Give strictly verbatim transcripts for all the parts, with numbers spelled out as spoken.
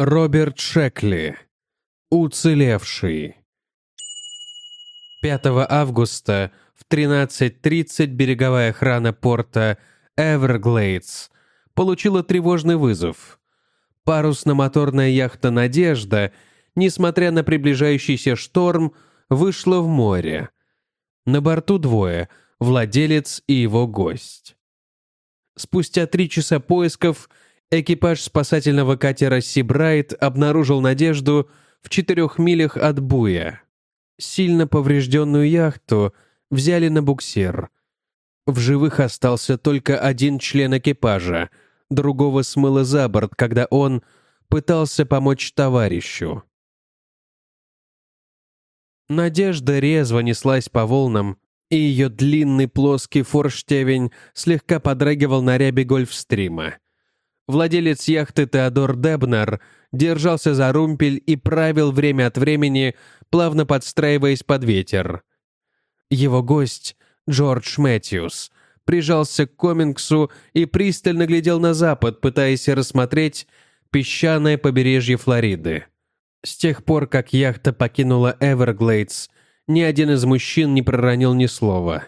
Роберт Шекли. Уцелевший. пятого августа в тринадцать тридцать береговая охрана порта Эверглейдс получила тревожный вызов. Парусно-моторная яхта «Надежда», несмотря на приближающийся шторм, вышла в море. На борту двое — владелец и его гость. Спустя три часа поисков экипаж спасательного катера «Сибрайт» обнаружил «Надежду» в четырех милях от буя. Сильно поврежденную яхту взяли на буксир. В живых остался только один член экипажа, другого смыло за борт, когда он пытался помочь товарищу. «Надежда» резво неслась по волнам, и ее длинный плоский форштевень слегка подрагивал на рябе гольфстрима. Владелец яхты Теодор Дебнер держался за румпель и правил время от времени, плавно подстраиваясь под ветер. Его гость, Джордж Мэтьюс, прижался к комингсу и пристально глядел на запад, пытаясь рассмотреть песчаное побережье Флориды. С тех пор, как яхта покинула Эверглейдс, ни один из мужчин не проронил ни слова.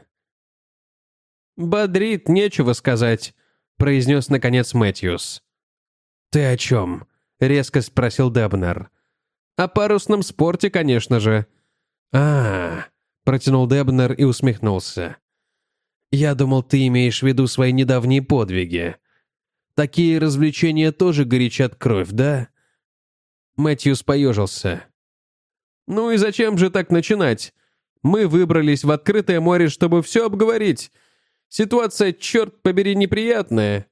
«Бодрит, нечего сказать», — произнес, наконец, Мэтьюс. «Ты о чем?» — резко спросил Дебнер. «О парусном спорте, конечно же». «А-а-а», — протянул Дебнер и усмехнулся. «Я думал, ты имеешь в виду свои недавние подвиги. Такие развлечения тоже горячат кровь, да?» Мэтьюс поежился. «Ну и зачем же так начинать? Мы выбрались в открытое море, чтобы все обговорить. Ситуация, черт побери, неприятная».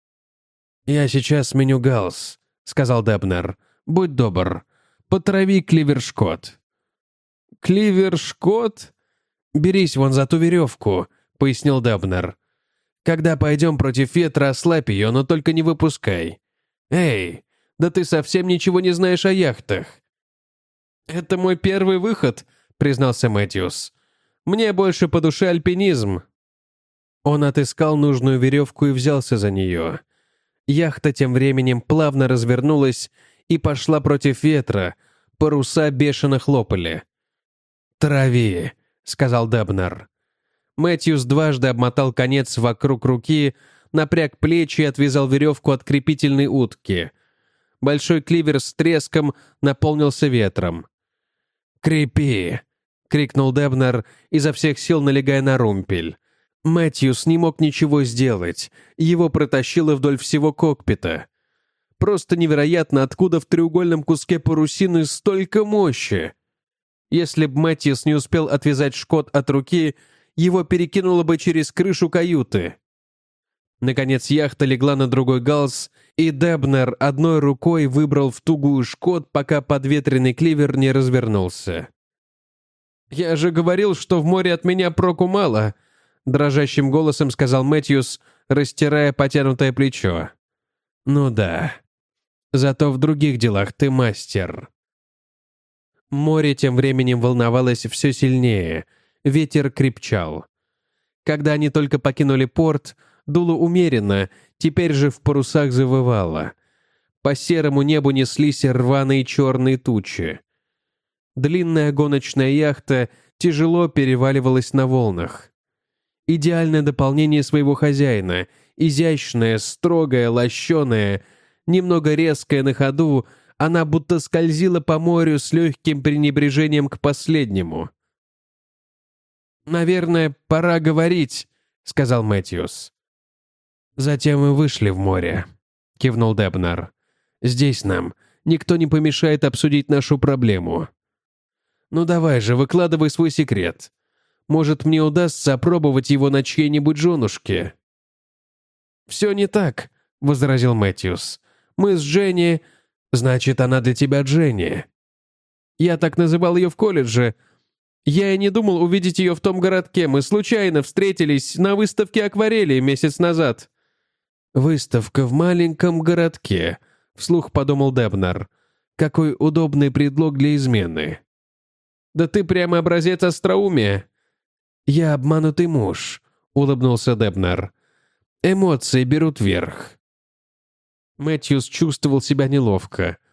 «Я сейчас сменю галс», — сказал Дебнер. «Будь добр, потрави кливершкот». «Кливершкот?» «Берись вон за ту веревку», — пояснил Дебнер. «Когда пойдем против ветра, ослабь ее, но только не выпускай. Эй, да ты совсем ничего не знаешь о яхтах». «Это мой первый выход», — признался Мэтьюс. «Мне больше по душе альпинизм». Он отыскал нужную веревку и взялся за нее. Яхта тем временем плавно развернулась и пошла против ветра, паруса бешено хлопали. «Трави», — сказал Дебнер. Мэтьюс дважды обмотал конец вокруг руки, напряг плечи и отвязал веревку от крепительной утки. Большой кливер с треском наполнился ветром. «Крепи!» — крикнул Дебнер, изо всех сил налегая на румпель. Мэтьюс не мог ничего сделать, его протащило вдоль всего кокпита. Просто невероятно, откуда в треугольном куске парусины столько мощи. Если б Мэтьюс не успел отвязать шкот от руки, его перекинуло бы через крышу каюты. Наконец яхта легла на другой галс, и Дебнер одной рукой выбрал в тугую шкот, пока подветренный кливер не развернулся. «Я же говорил, что в море от меня проку мало», — дрожащим голосом сказал Мэтьюс, растирая потянутое плечо. «Ну да. Зато в других делах ты мастер». Море тем временем волновалось все сильнее, ветер крепчал. Когда они только покинули порт, дуло умеренно, теперь же в парусах завывало. По серому небу неслись рваные черные тучи. Длинная гоночная яхта тяжело переваливалась на волнах. Идеальное дополнение своего хозяина, изящная, строгая, лощеная, немного резкая на ходу, она будто скользила по морю с легким пренебрежением к последнему. «Наверное, пора говорить», — сказал Мэтьюс. «Затем мы вышли в море», — кивнул Дебнер. «Здесь нам никто не помешает обсудить нашу проблему. Ну давай же, выкладывай свой секрет. Может, мне удастся опробовать его на чьей-нибудь женушке?» «Все не так», — возразил Мэтьюс. «Мы с Дженни...» «Значит, она для тебя Дженни». «Я так называл ее в колледже. Я и не думал увидеть ее в том городке. Мы случайно встретились на выставке акварели месяц назад». «Выставка в маленьком городке», — вслух подумал Дебнер. «Какой удобный предлог для измены». «Да ты прямо образец остроумия». «Я обманутый муж», — улыбнулся Дебнер. «Эмоции берут верх». Мэтьюс чувствовал себя неловко.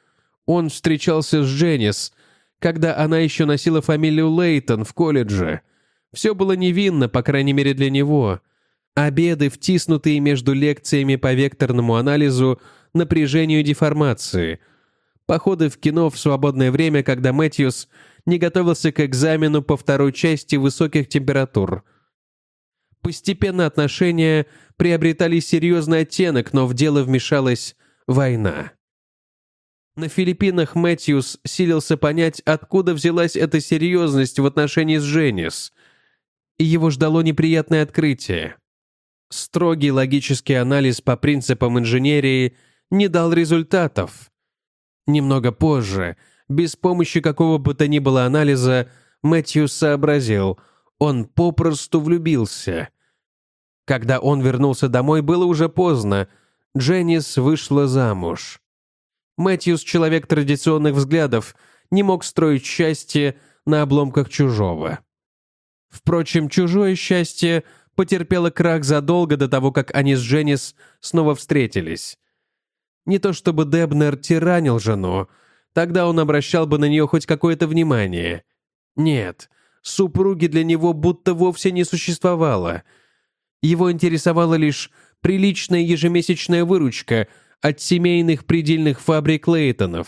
Он встречался с Дженнис, когда она еще носила фамилию Лейтон в колледже. Все было невинно, по крайней мере для него. Обеды, втиснутые между лекциями по векторному анализу, напряжению и деформации. Походы в кино в свободное время, когда Мэтьюс не готовился к экзамену по второй части высоких температур. Постепенно отношения приобретали серьезный оттенок, но в дело вмешалась война. На Филиппинах Мэтьюс силился понять, откуда взялась эта серьезность в отношении с Дженнис, и его ждало неприятное открытие. Строгий логический анализ по принципам инженерии не дал результатов. Немного позже, без помощи какого бы то ни было анализа, Мэтьюс сообразил, он попросту влюбился. Когда он вернулся домой, было уже поздно. Дженнис вышла замуж. Мэтьюс, человек традиционных взглядов, не мог строить счастье на обломках чужого. Впрочем, чужое счастье потерпело крах задолго до того, как они с Дженнис снова встретились. Не то чтобы Дебнер тиранил жену, тогда он обращал бы на нее хоть какое-то внимание. Нет, супруги для него будто вовсе не существовало. Его интересовала лишь приличная ежемесячная выручка от семейных предельных фабрик Лейтонов.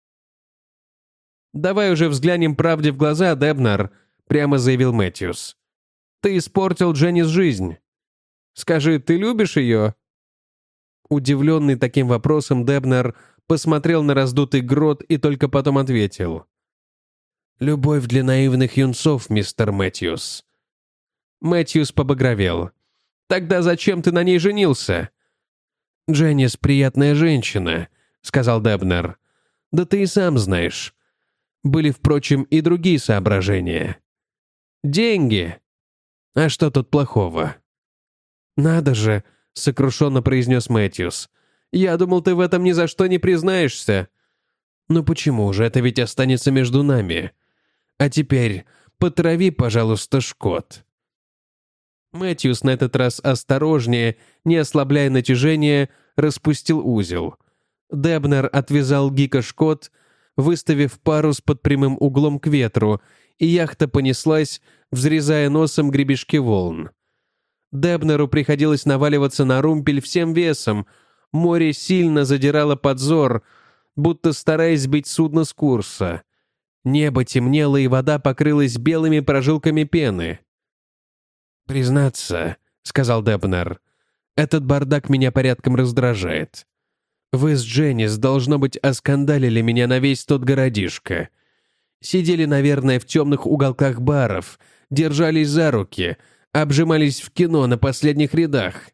«Давай уже взглянем правде в глаза, Дебнер», — прямо заявил Мэтьюс. «Ты испортил Дженнис жизнь. Скажи, ты любишь ее?» Удивленный таким вопросом, Дебнер посмотрел на раздутый грот и только потом ответил. «Любовь для наивных юнцов, мистер Мэтьюс». Мэтьюс побагровел. «Тогда зачем ты на ней женился?» «Дженнис приятная женщина», — сказал Дебнер. «Да ты и сам знаешь. Были, впрочем, и другие соображения. Деньги. А что тут плохого?» «Надо же», — сокрушенно произнес Мэтьюс. «Я думал, ты в этом ни за что не признаешься». «Ну почему же? Это ведь останется между нами. А теперь потрави, пожалуйста, шкот». Мэтьюс на этот раз осторожнее, не ослабляя натяжение, распустил узел. Дебнер отвязал Гика шкот, выставив парус под прямым углом к ветру, и яхта понеслась, взрезая носом гребешки волн. Дебнеру приходилось наваливаться на румпель всем весом. Море сильно задирало подзор, будто стараясь сбить судно с курса. Небо темнело, и вода покрылась белыми прожилками пены. «Признаться», — сказал Дебнер, — «этот бардак меня порядком раздражает. Вы с Дженнис, должно быть, оскандалили меня на весь тот городишко. Сидели, наверное, в темных уголках баров, держались за руки, обжимались в кино на последних рядах».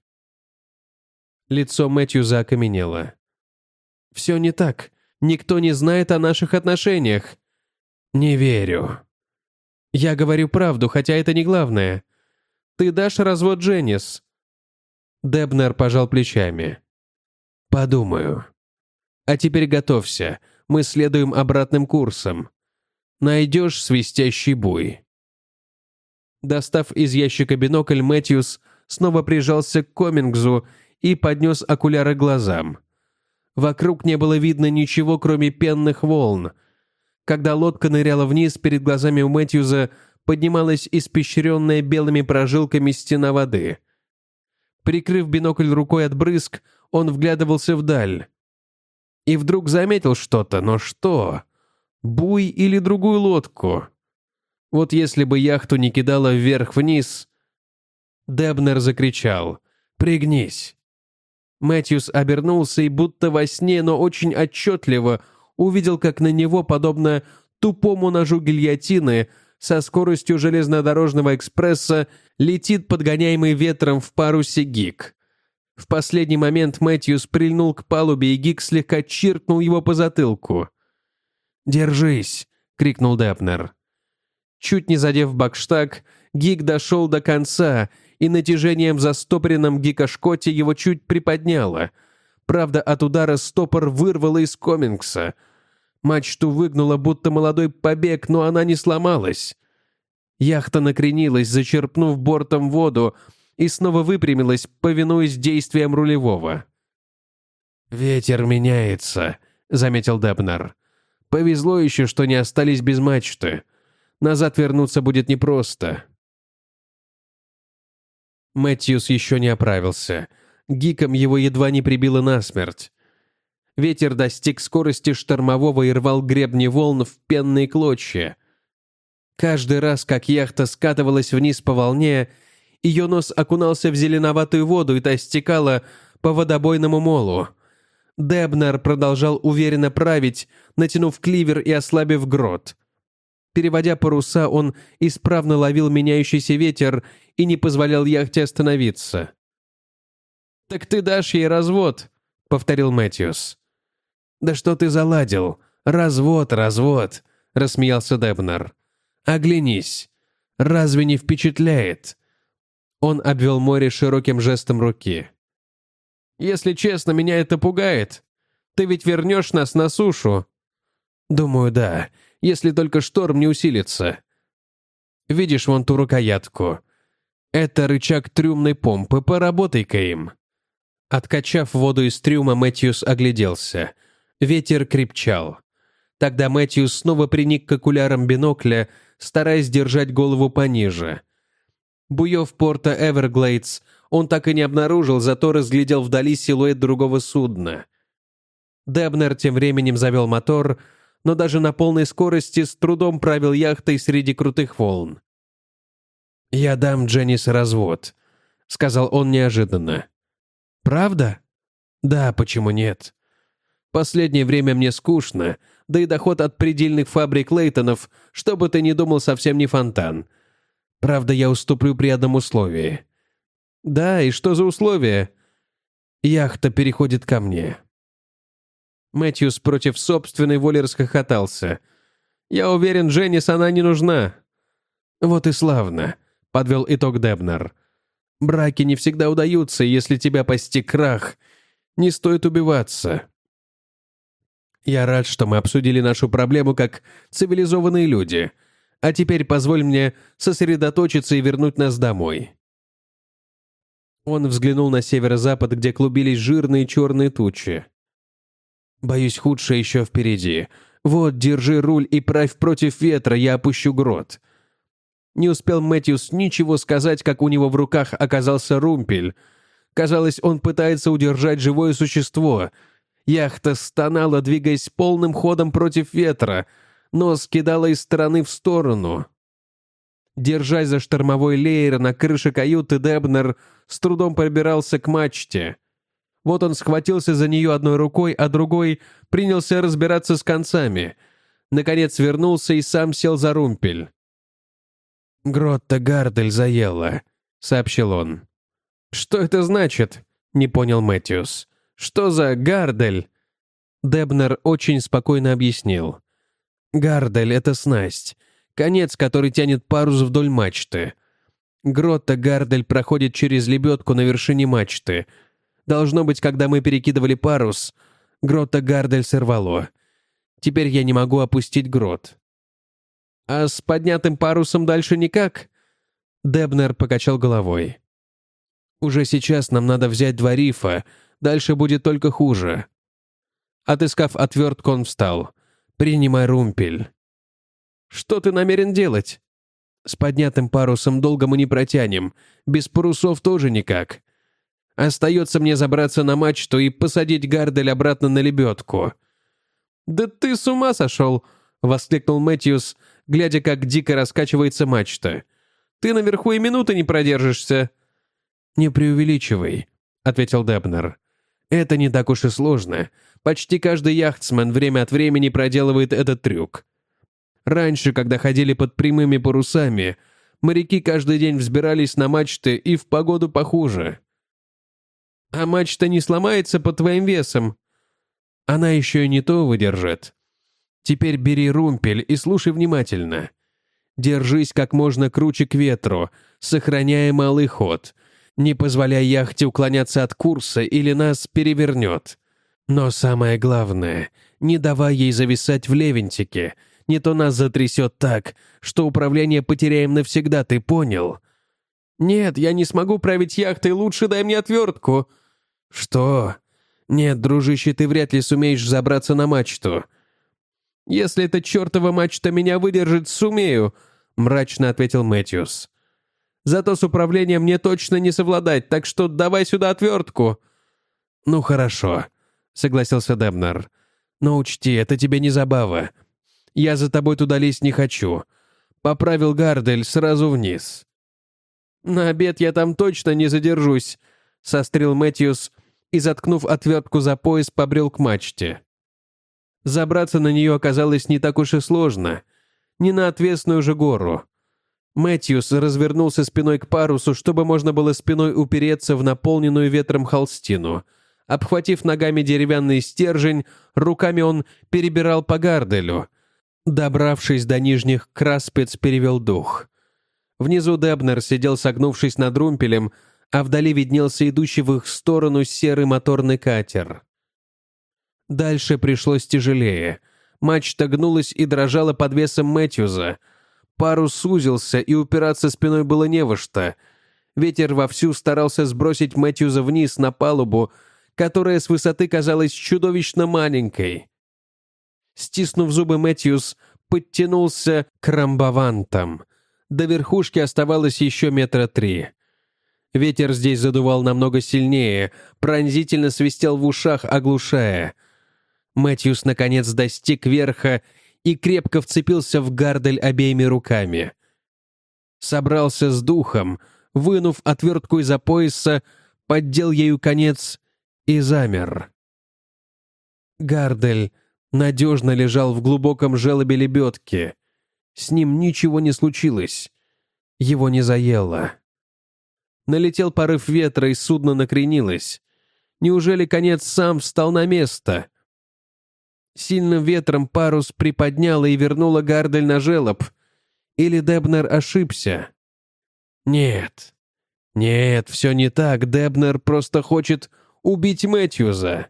Лицо Мэтьюза окаменело. «Все не так. Никто не знает о наших отношениях». «Не верю». «Я говорю правду, хотя это не главное. Ты дашь развод Дженнис?» Дебнер пожал плечами. «Подумаю. А теперь готовься. Мы следуем обратным курсом. Найдешь свистящий буй». Достав из ящика бинокль, Мэтьюс снова прижался к Комингзу и поднес окуляры к глазам. Вокруг не было видно ничего, кроме пенных волн. Когда лодка ныряла вниз, перед глазами у Мэтьюза поднималась испещренная белыми прожилками стена воды. Прикрыв бинокль рукой от брызг, он вглядывался вдаль. И вдруг заметил что-то, но что? Буй или другую лодку? Вот если бы яхту не кидало вверх-вниз... Дебнер закричал: «Пригнись!» Мэтьюс обернулся и будто во сне, но очень отчетливо увидел, как на него, подобно тупому ножу гильотины, со скоростью железнодорожного экспресса летит подгоняемый ветром в парусе Гик. В последний момент Мэтьюс прильнул к палубе, и Гик слегка чиркнул его по затылку. «Держись!» — крикнул Дебнер. Чуть не задев бакштаг, Гик дошел до конца, и натяжением застопоренном гикошкоте его чуть приподняло. Правда, от удара стопор вырвало из Комингса. Мачту выгнуло, будто молодой побег, но она не сломалась. Яхта накренилась, зачерпнув бортом воду, и снова выпрямилась, повинуясь действиям рулевого. «Ветер меняется», — заметил Дебнер. Повезло еще, что не остались без мачты. Назад вернуться будет непросто». Мэтьюс еще не оправился. Гиком его едва не прибило насмерть. Ветер достиг скорости штормового и рвал гребни волн в пенные клочья. Каждый раз, как яхта скатывалась вниз по волне, ее нос окунался в зеленоватую воду, и та стекала по водобойному молу. Дебнер продолжал уверенно править, натянув кливер и ослабив грот. Переводя паруса, он исправно ловил меняющийся ветер и не позволял яхте остановиться. «Так ты дашь ей развод», — повторил Мэтьюс. «Да что ты заладил? Развод, развод», — рассмеялся Дебнер. «Оглянись. Разве не впечатляет?» Он обвел море широким жестом руки. «Если честно, меня это пугает. Ты ведь вернешь нас на сушу?» «Думаю, да, если только шторм не усилится. Видишь вон ту рукоятку? Это рычаг трюмной помпы, поработай-ка им». Откачав воду из трюма, Мэтьюс огляделся. Ветер крепчал. Тогда Мэтьюс снова приник к окулярам бинокля, стараясь держать голову пониже. Буев порта Эверглейдс он так и не обнаружил, зато разглядел вдали силуэт другого судна. Дебнер тем временем завел мотор, но даже на полной скорости с трудом правил яхтой среди крутых волн. «Я дам Дженнис развод», — сказал он неожиданно. «Правда? Да, почему нет? Последнее время мне скучно, да и доход от предельных фабрик Лейтонов, что бы ты ни думал, совсем не фонтан. Правда, я уступлю при одном условии». «Да, и что за условие?» «Яхта переходит ко мне». Мэтьюс против собственной воли расхохотался. «Я уверен, Дженнис она не нужна». «Вот и славно», — подвел итог Дебнер. «Браки не всегда удаются, и если тебя постиг крах, не стоит убиваться». «Я рад, что мы обсудили нашу проблему как цивилизованные люди, а теперь позволь мне сосредоточиться и вернуть нас домой». Он взглянул на северо-запад, где клубились жирные черные тучи. «Боюсь, худшее еще впереди. Вот, держи руль и правь против ветра, я опущу грот». Не успел Мэтьюс ничего сказать, как у него в руках оказался румпель. Казалось, он пытается удержать живое существо. Яхта стонала, двигаясь полным ходом против ветра, но скидала из стороны в сторону. Держась за штормовой леер на крыше каюты, Дебнер с трудом пробирался к мачте. Вот он схватился за нее одной рукой, а другой принялся разбираться с концами. Наконец вернулся и сам сел за румпель. «Гротта Гардель заела», — сообщил он. «Что это значит?» — не понял Мэтьюс. «Что за Гардель?» Дебнер очень спокойно объяснил. «Гардель — это снасть, конец, который тянет парус вдоль мачты. Гротта Гардель проходит через лебедку на вершине мачты. Должно быть, когда мы перекидывали парус, Гротта Гардель сорвало. Теперь я не могу опустить грот». «А с поднятым парусом дальше никак?» Дебнер покачал головой. «Уже сейчас нам надо взять два рифа, дальше будет только хуже». Отыскав отвертку, он встал. «Принимай румпель». «Что ты намерен делать?» «С поднятым парусом долго мы не протянем, без парусов тоже никак. Остается мне забраться на мачту и посадить Гардель обратно на лебедку». «Да ты с ума сошел!» — воскликнул Мэтьюс, глядя, как дико раскачивается мачта. «Ты наверху и минуты не продержишься». «Не преувеличивай», — ответил Дебнер. «Это не так уж и сложно. Почти каждый яхтсмен время от времени проделывает этот трюк. Раньше, когда ходили под прямыми парусами, моряки каждый день взбирались на мачты и в погоду похуже». «А мачта не сломается под твоим весом?» «Она еще и не то выдержит. Теперь бери румпель и слушай внимательно. Держись как можно круче к ветру, сохраняя малый ход. Не позволяй яхте уклоняться от курса или нас перевернет. Но самое главное, не давай ей зависать в левентике, не то нас затрясет так, что управление потеряем навсегда, ты понял?» «Нет, я не смогу править яхтой, лучше дай мне отвертку». «Что? Нет, дружище, ты вряд ли сумеешь забраться на мачту». «Если эта чертова мачта меня выдержит, сумею», — мрачно ответил Мэтьюс. «Зато с управлением мне точно не совладать, так что давай сюда отвертку». «Ну хорошо», — согласился Дебнер. «Но учти, это тебе не забава. Я за тобой туда лезть не хочу. Поправил Гардель сразу вниз». «На обед я там точно не задержусь», — сострил Мэтьюс и, заткнув отвертку за пояс, побрел к мачте. Забраться на нее оказалось не так уж и сложно. Не на отвесную же гору. Мэтьюс развернулся спиной к парусу, чтобы можно было спиной упереться в наполненную ветром холстину. Обхватив ногами деревянный стержень, руками он перебирал по гарделю. Добравшись до нижних краспец, перевел дух. Внизу Дебнер сидел, согнувшись над румпелем, а вдали виднелся идущий в их сторону серый моторный катер. Дальше пришлось тяжелее. Мачта гнулась и дрожала под весом Мэтьюза. Парус сузился, и упираться спиной было не во что. Ветер вовсю старался сбросить Мэтьюза вниз на палубу, которая с высоты казалась чудовищно маленькой. Стиснув зубы, Мэтьюс подтянулся к рамбавантам. До верхушки оставалось еще метра три. Ветер здесь задувал намного сильнее, пронзительно свистел в ушах, оглушая. Мэтьюс наконец достиг верха и крепко вцепился в гардель обеими руками. Собрался с духом, вынув отвертку из-за пояса, поддел ею конец и замер. Гардель надежно лежал в глубоком желобе лебедки. С ним ничего не случилось. Его не заело. Налетел порыв ветра, и судно накренилось. Неужели конец сам встал на место? Сильным ветром парус приподняло и вернуло гардель на желоб. Или Дебнер ошибся? Нет. Нет, все не так. Дебнер просто хочет убить Мэтьюза.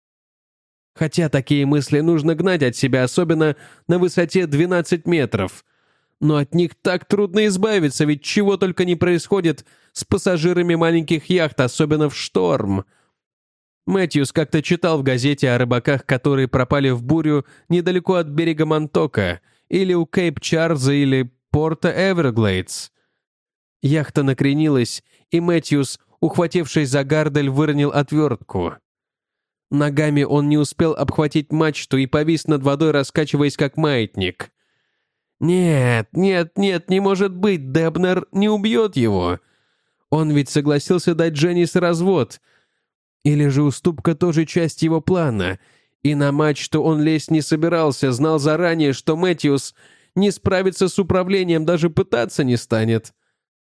Хотя такие мысли нужно гнать от себя, особенно на высоте двенадцать метров. Но от них так трудно избавиться, ведь чего только не происходит с пассажирами маленьких яхт, особенно в шторм. Мэтьюс как-то читал в газете о рыбаках, которые пропали в бурю недалеко от берега Монтока, или у Кейп-Чарльза, или порта Эверглейдс. Яхта накренилась, и Мэтьюс, ухватившись за гардель, выронил отвертку. Ногами он не успел обхватить мачту и повис над водой, раскачиваясь как маятник. «Нет, нет, нет, не может быть, Дебнер не убьет его. Он ведь согласился дать Дженнис развод. Или же уступка тоже часть его плана, и на мачту он лезть не собирался, знал заранее, что Мэтьюс не справится с управлением, даже пытаться не станет».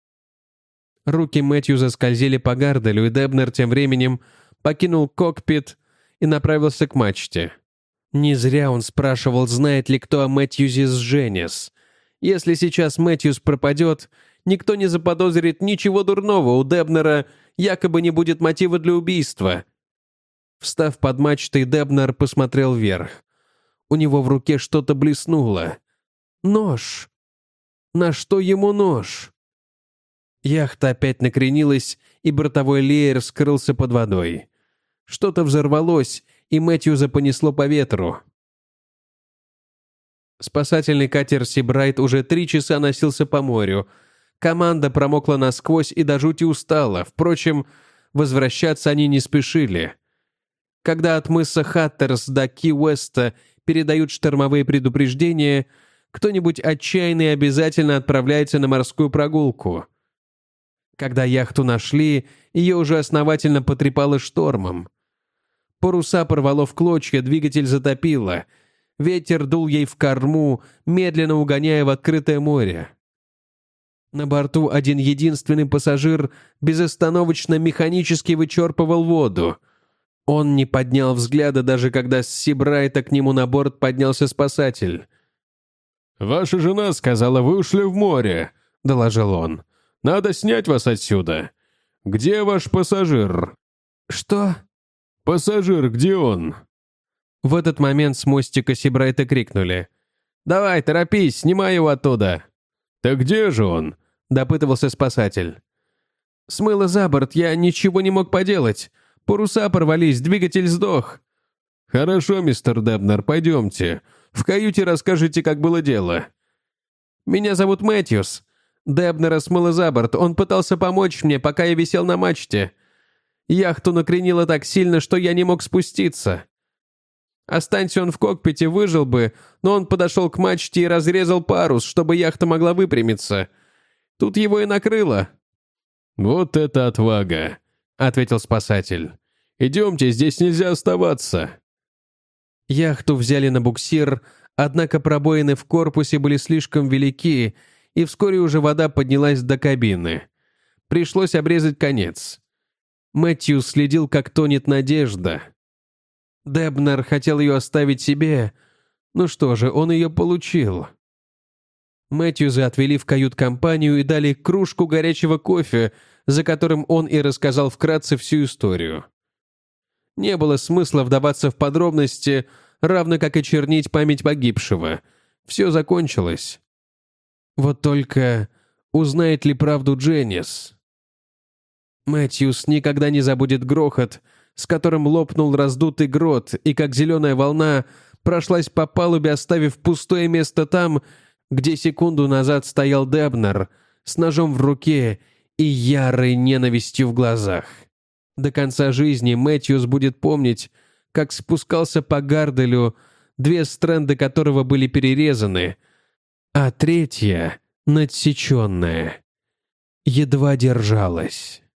Руки Мэтьюза скользили по гарделю, и Дебнер тем временем покинул кокпит и направился к мачте. Не зря он спрашивал, знает ли кто о Мэтьюзе с Дженнис. Если сейчас Мэтьюз пропадет, никто не заподозрит ничего дурного, у Дебнера якобы не будет мотива для убийства. Встав под мачтой, Дебнер посмотрел вверх. У него в руке что-то блеснуло. Нож. На что ему нож? Яхта опять накренилась, и бортовой леер скрылся под водой. Что-то взорвалось, и Мэтьюза понесло по ветру. Спасательный катер «Сибрайт» уже три часа носился по морю. Команда промокла насквозь и до жути устала. Впрочем, возвращаться они не спешили. Когда от мыса Хаттерс до Ки-Уэста передают штормовые предупреждения, кто-нибудь отчаянный обязательно отправляется на морскую прогулку. Когда яхту нашли, ее уже основательно потрепало штормом. Паруса порвало в клочья, двигатель затопило. Ветер дул ей в корму, медленно угоняя в открытое море. На борту один единственный пассажир безостановочно механически вычерпывал воду. Он не поднял взгляда, даже когда с Сибрайта к нему на борт поднялся спасатель. «Ваша жена сказала, вы ушли в море», — доложил он. «Надо снять вас отсюда. Где ваш пассажир?» «Что?» «Пассажир, где он?» В этот момент с мостика Сибрайта крикнули. «Давай, торопись, снимай его оттуда!» «Так где же он?» — допытывался спасатель. «Смыло за борт, я ничего не мог поделать. Паруса порвались, двигатель сдох». «Хорошо, мистер Дебнер, пойдемте. В каюте расскажете, как было дело». «Меня зовут Мэтьюс. Дебнера смыло за борт. Он пытался помочь мне, пока я висел на мачте. Яхту накренило так сильно, что я не мог спуститься. Останься он в кокпите, выжил бы, но он подошел к мачте и разрезал парус, чтобы яхта могла выпрямиться. Тут его и накрыло». «Вот это отвага», — ответил спасатель. «Идемте, здесь нельзя оставаться». Яхту взяли на буксир, однако пробоины в корпусе были слишком велики, и вскоре уже вода поднялась до кабины. Пришлось обрезать конец. Мэтью следил, как тонет Надежда. Дебнер хотел ее оставить себе. Ну что же, он ее получил. Мэтьюза отвели в кают-компанию и дали кружку горячего кофе, за которым он и рассказал вкратце всю историю. Не было смысла вдаваться в подробности, равно как и чернить память погибшего. Все закончилось. Вот только узнает ли правду Дженнис? Мэтьюс никогда не забудет грохот, с которым лопнул раздутый грот, и как зеленая волна прошлась по палубе, оставив пустое место там, где секунду назад стоял Дебнер с ножом в руке и ярой ненавистью в глазах. До конца жизни Мэтьюс будет помнить, как спускался по гарделю, две стрэнды которого были перерезаны, а третья, надсеченная, едва держалась.